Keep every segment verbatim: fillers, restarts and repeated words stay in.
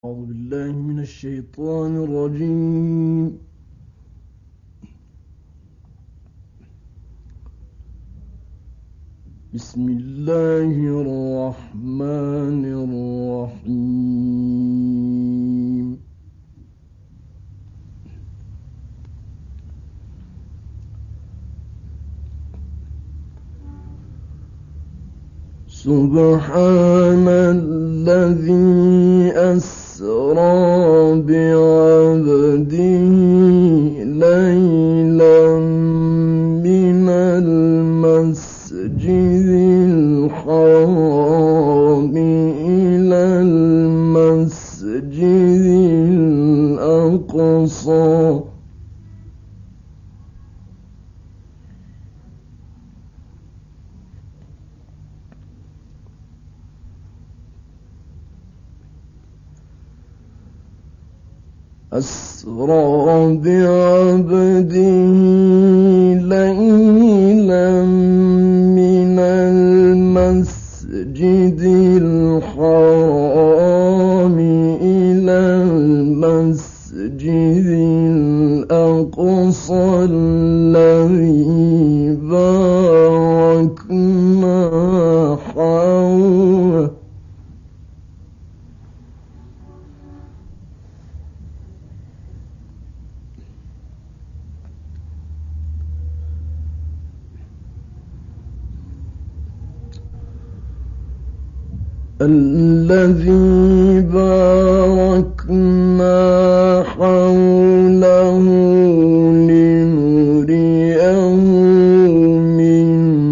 أعوذ بالله من الشيطان الرجيم. بسم الله الرحمن الرحيم. سبحان الذي أسرى بعبده ليلا من المسجد الحرام إلى المسجد الأقصى أسرى بعبده ليلا من المسجد الحرام إلى المسجد الأقصى الذي باركنا حوله الذي باركنا حوله لنريه من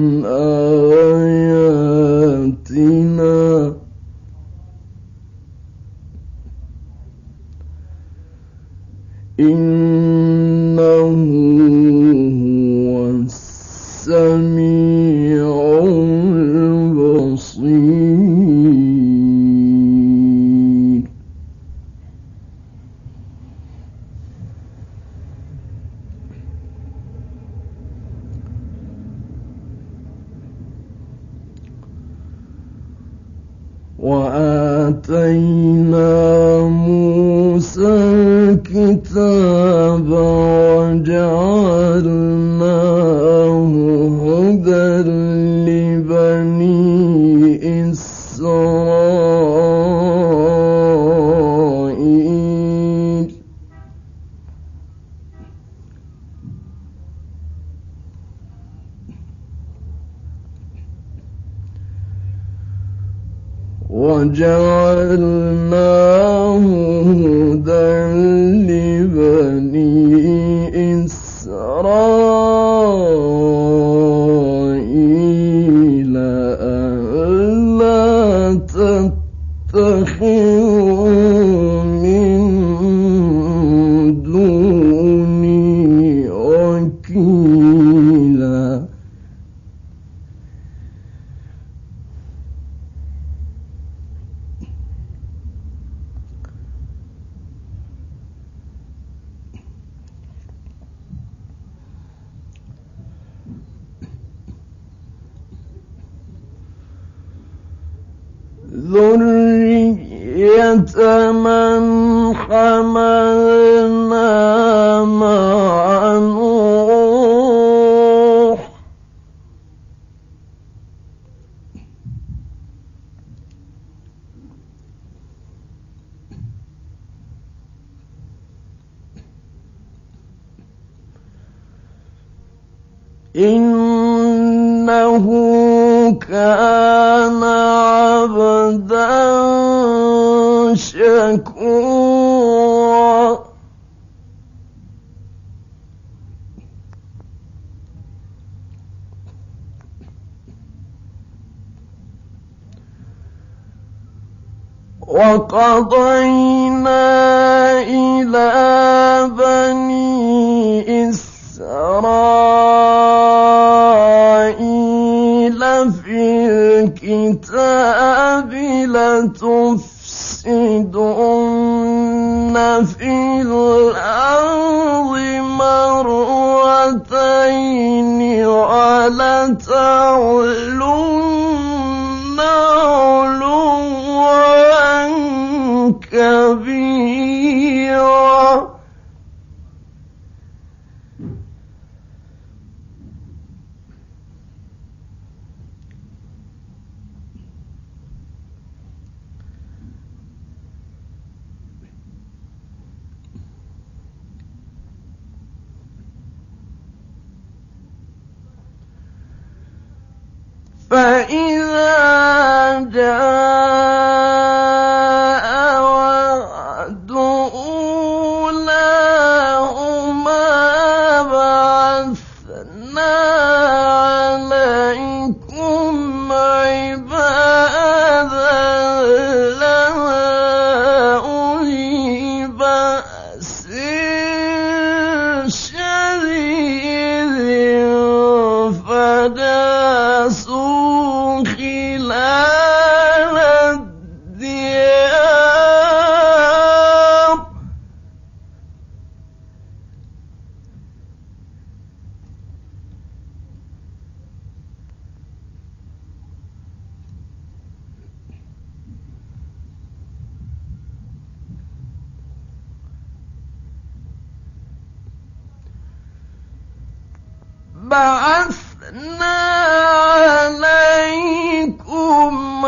آياتنا إنه هو السميع البصير. وآتينا موسى الكتاب وجعلناه هدى لبني إسرائيل. وجعلناه هدى لبني إسرائيل ألا تتخذوا من دوني وكيلا. ذرية من حملنا مع نوح إنه كان عبدا شكورا. وقضينا إلى بني إسرائيل في الكتاب لتفسدن في الأرض مرتين ولتعلن علوا كبيرا. خبيرا فإذا جاء وعد أولاهما بعثنا عليكم عبادا لنا أولي بأس شديد فجاسوا خلال الديار بعثنا عليكم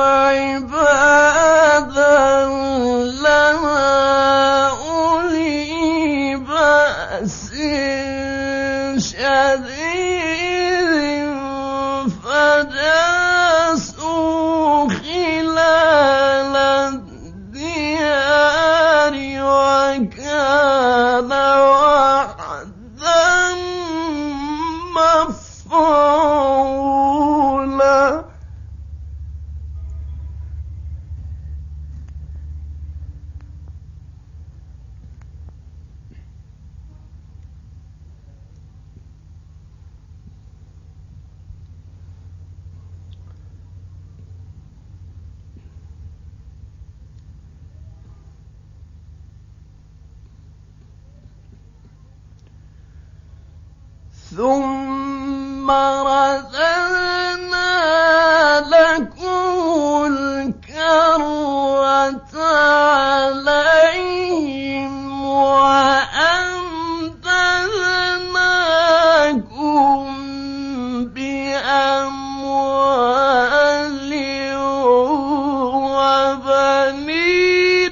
عبادا لنا أولي بأس شديد فجاسوا خلال الديار وكان وعدا مفعولا ثم رددنا لكم الكرة عليهم وأمددناكم بأموال وبنين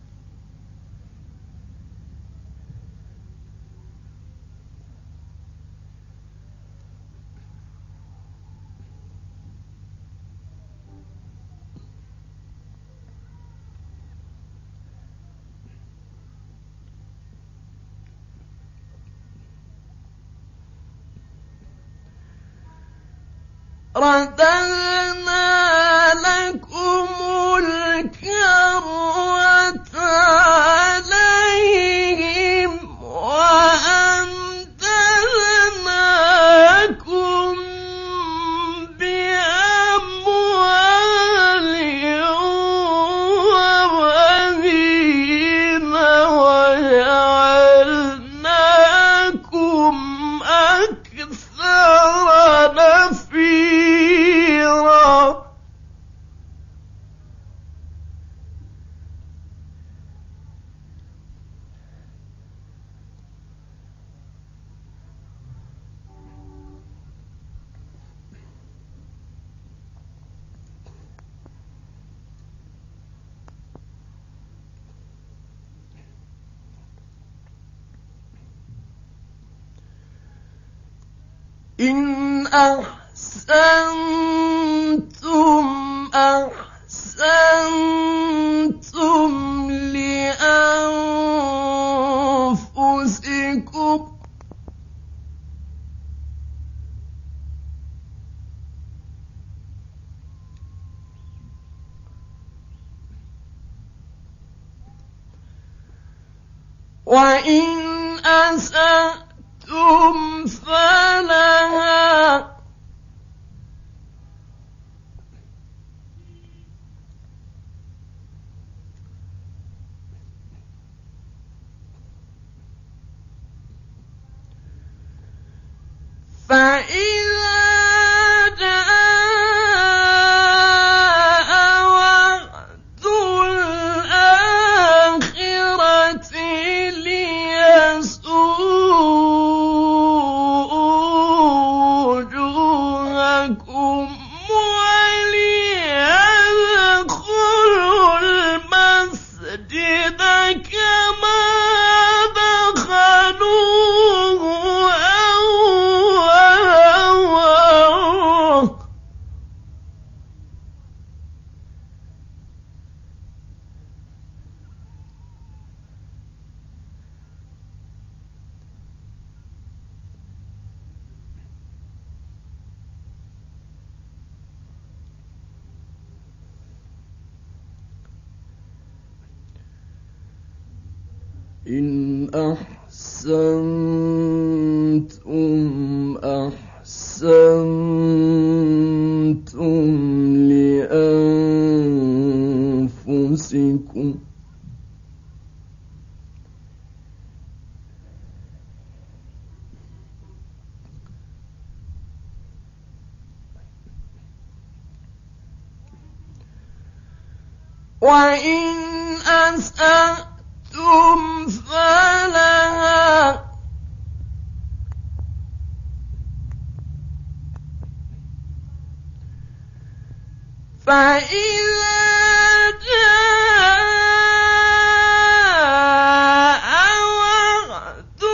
رددنا لكم الكرة عليهم وأمددناكم بأموال وبنين وجعلناكم أكثر نفيرا إن أحسنتم أحسنتم لأنفسكم وإن أسأتم فلها فإذا جاء وعد الآخرة إن أحسنتم أحسنتم لأنفسكم وإن أسأتم فلها فإذا جاء وعد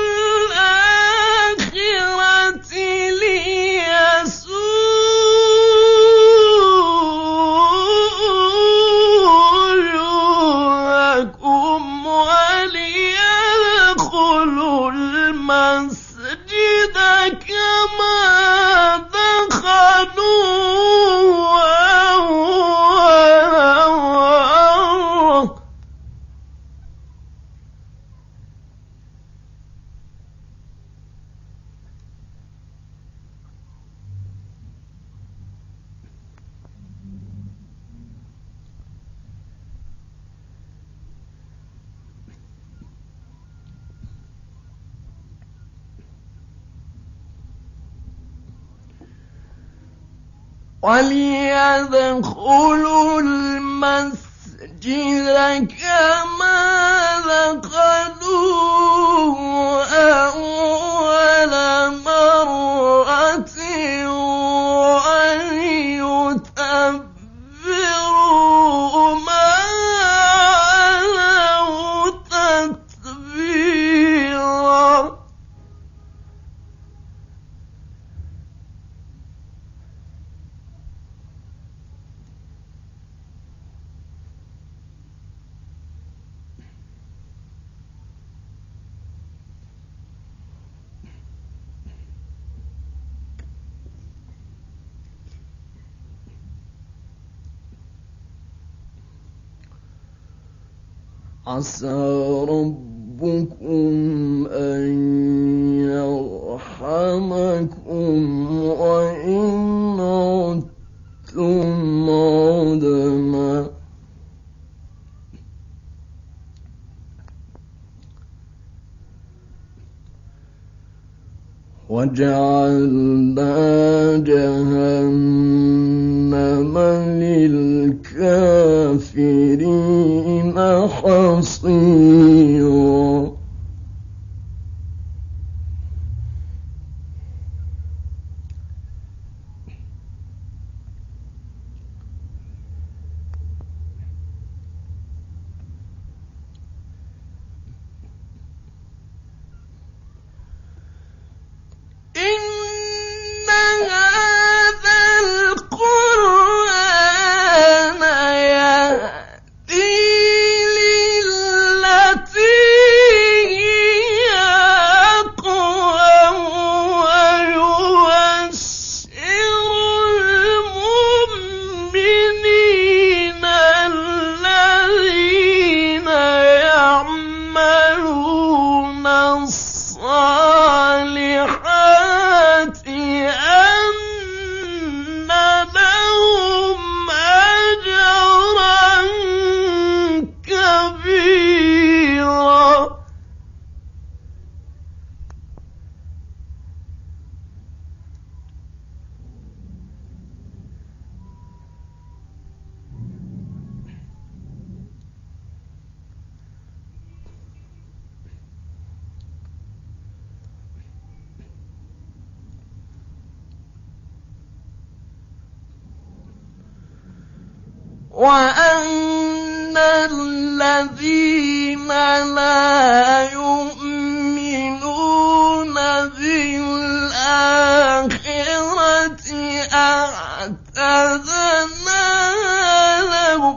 الآخرة ليسوءكم وليدخلوا المسجد كما دخلوه وليدخلوا المسجد كما دخلوه أول مرة وليتبروا ما علوا تتبيرا عسى ربكم أن يرحمكم وإن عدتم عدنا وجعلنا جهنم للكافرين حصيرا وأن الذين لا يؤمنون بالآخرة أعتدنا لهم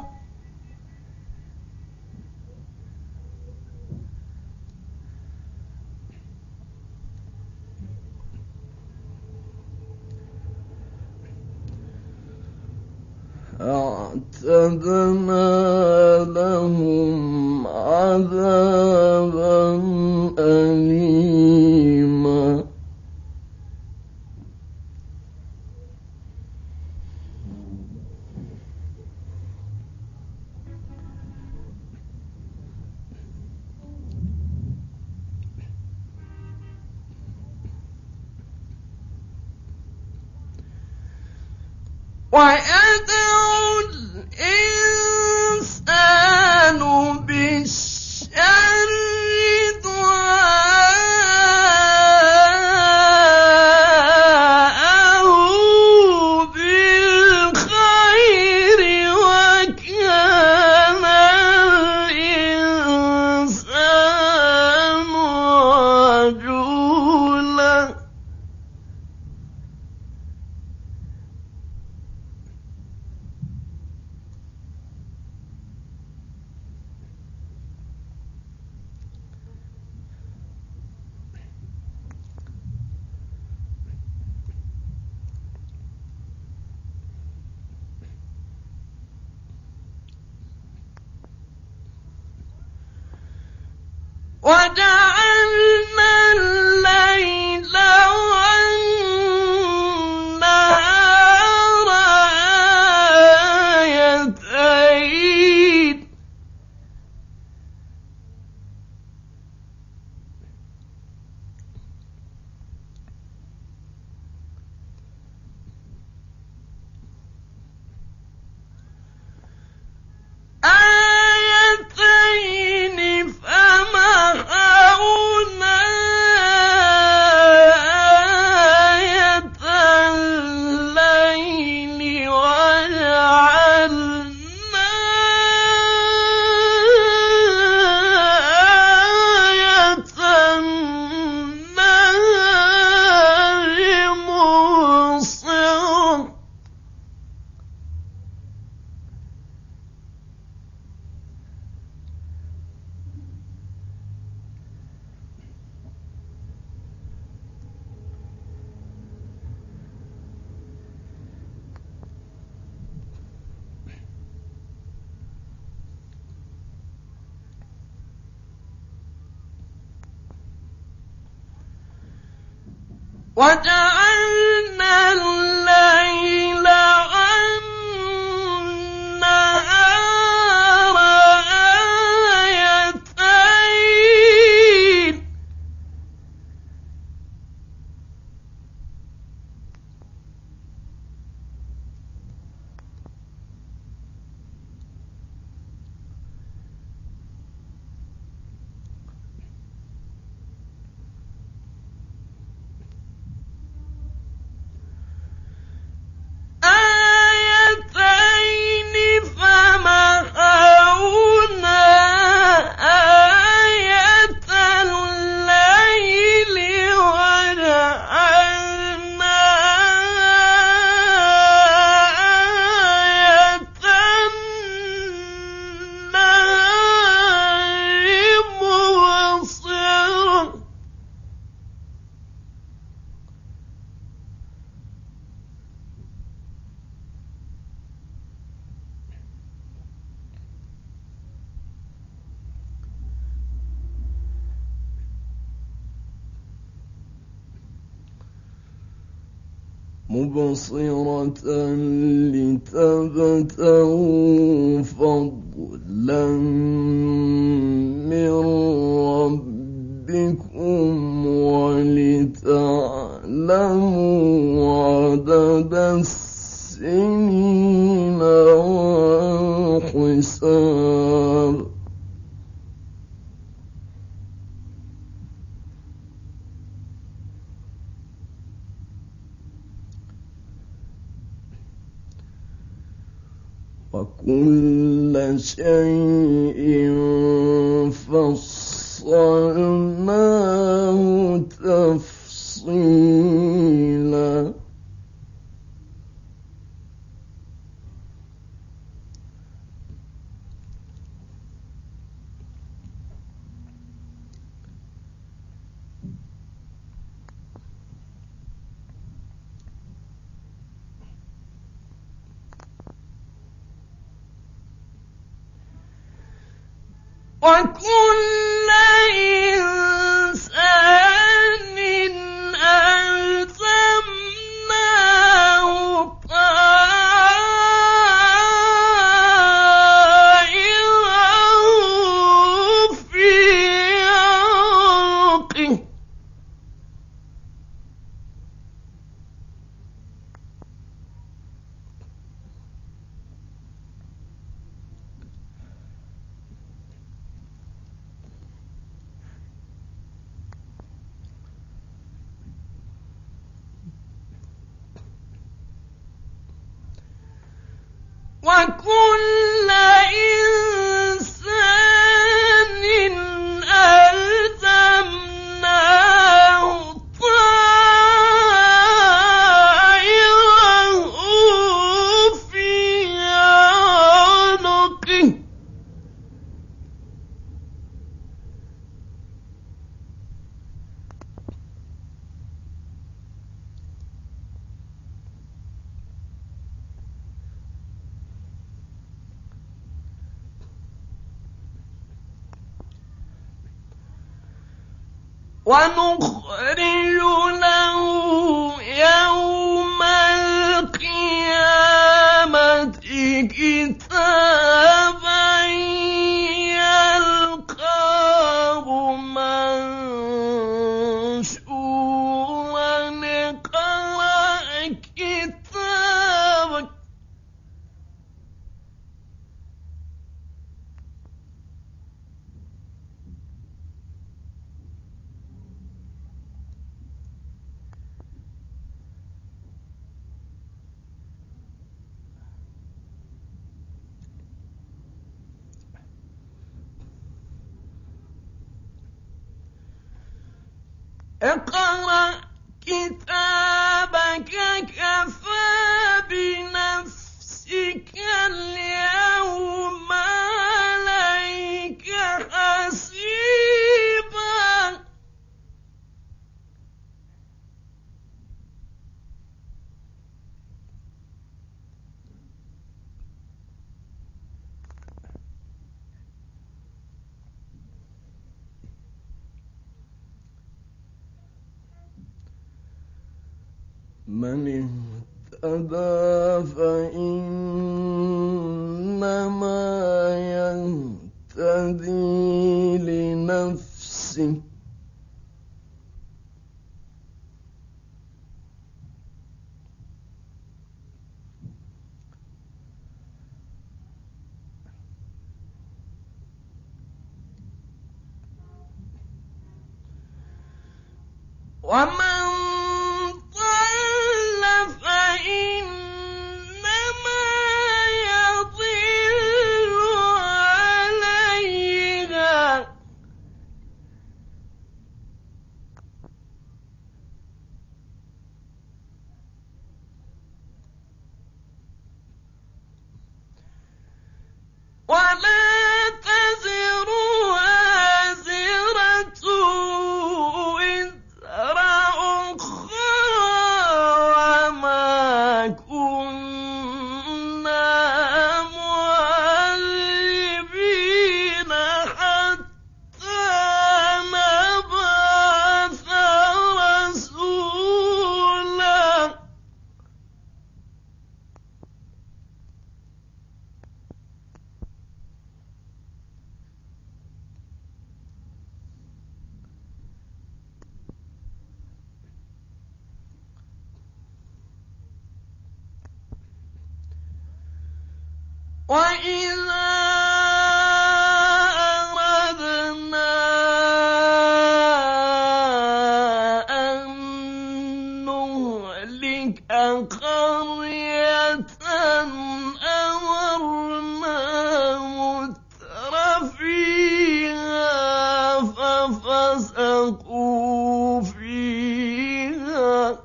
أعتدنا لهم عذابا ويدعو الإنسان بالشر دعاءه بالخير وكان الإنسان عجولا وجعلنا الليل والنهار آيتين آيتين فمحونا آية الليل وجعلنا آية النهار مبصرة وجعلنا الليل والنهار آيتين آيتين فمحونا آية الليل وجعلنا آية النهار مبصرة مبصرة لتبتغوا فضلا من ربكم ولتعلموا عدد السنين والحساب وكل شيء فصلناه تفصيلا وكل إنسان ألزمناه طائره في عنقه وكل إنسان ألزمناه طائره في عنقه ونخرج له يوم القيامة كتابا يلقاه منشورا اقرأ كتابك اقرأ كتابك كفى بنفسك اليوم عليك حسيبا من اهتدى فإنما يهتدي لنفسه ومن ضل فإنما يضل عليها ولا تزر وازرة وزر أخرى وما كنا معذبين حتى نبعث رسولا وإذا أردنا أن نهلك قرية أمرنا متر فيها ففسقوا فيها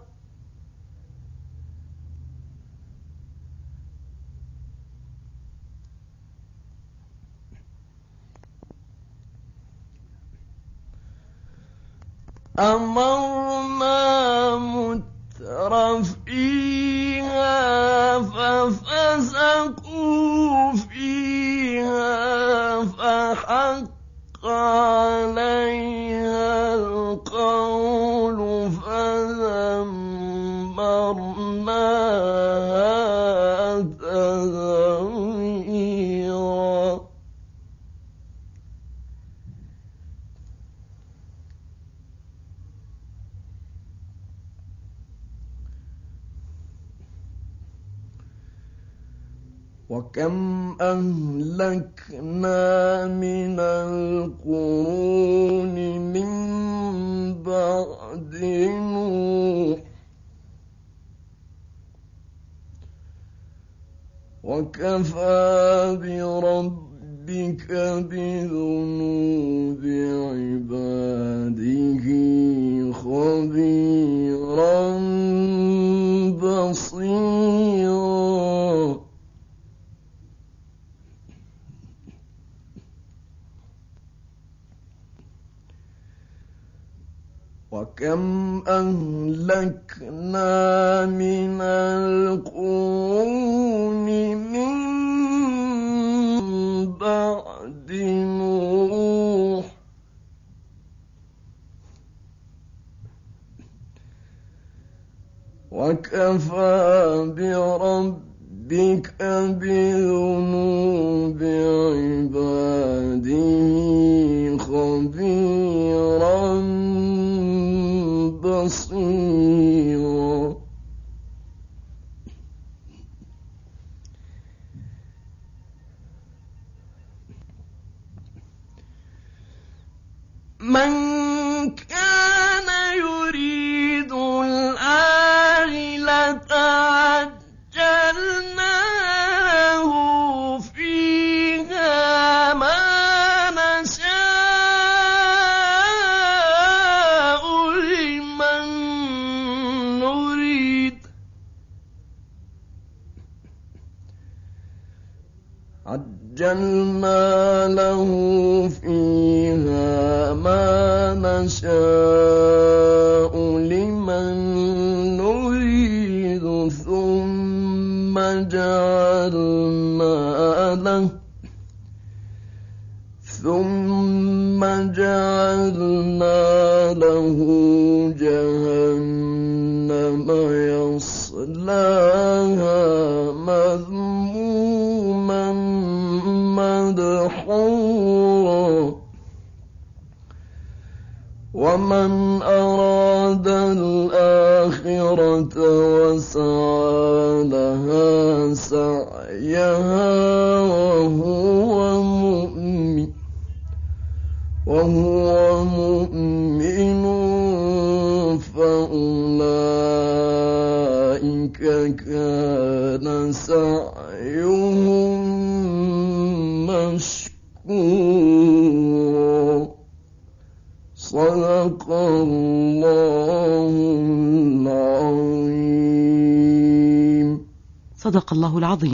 أمرنا متر فيها ففسقوا فيها فحق عليها القول فدمرناها تدميرا وكم أهلكنا من القرون من بعد نوح وكفى بربك بذنوب عباده خبيرا بصيرا. وكم أهلكنا من القرون من بعد نوح وكفى بربك بذنوب عباده خبيرا بصيرا. من كان يريد العاجلة عجلنا له فيها ما نشاء لمن نريد عجلنا له فيها ما نشاء لمن نريد ثم جعلنا له ثم جعلنا له جهنم يصلاها مذموما مدحورا. ومن أراد الآخرة وسعى لها سعيها وهو مؤمن وهو مؤمن فأولئك كان سعيهم مشكورا. صدق الله العظيم. صدق الله العظيم.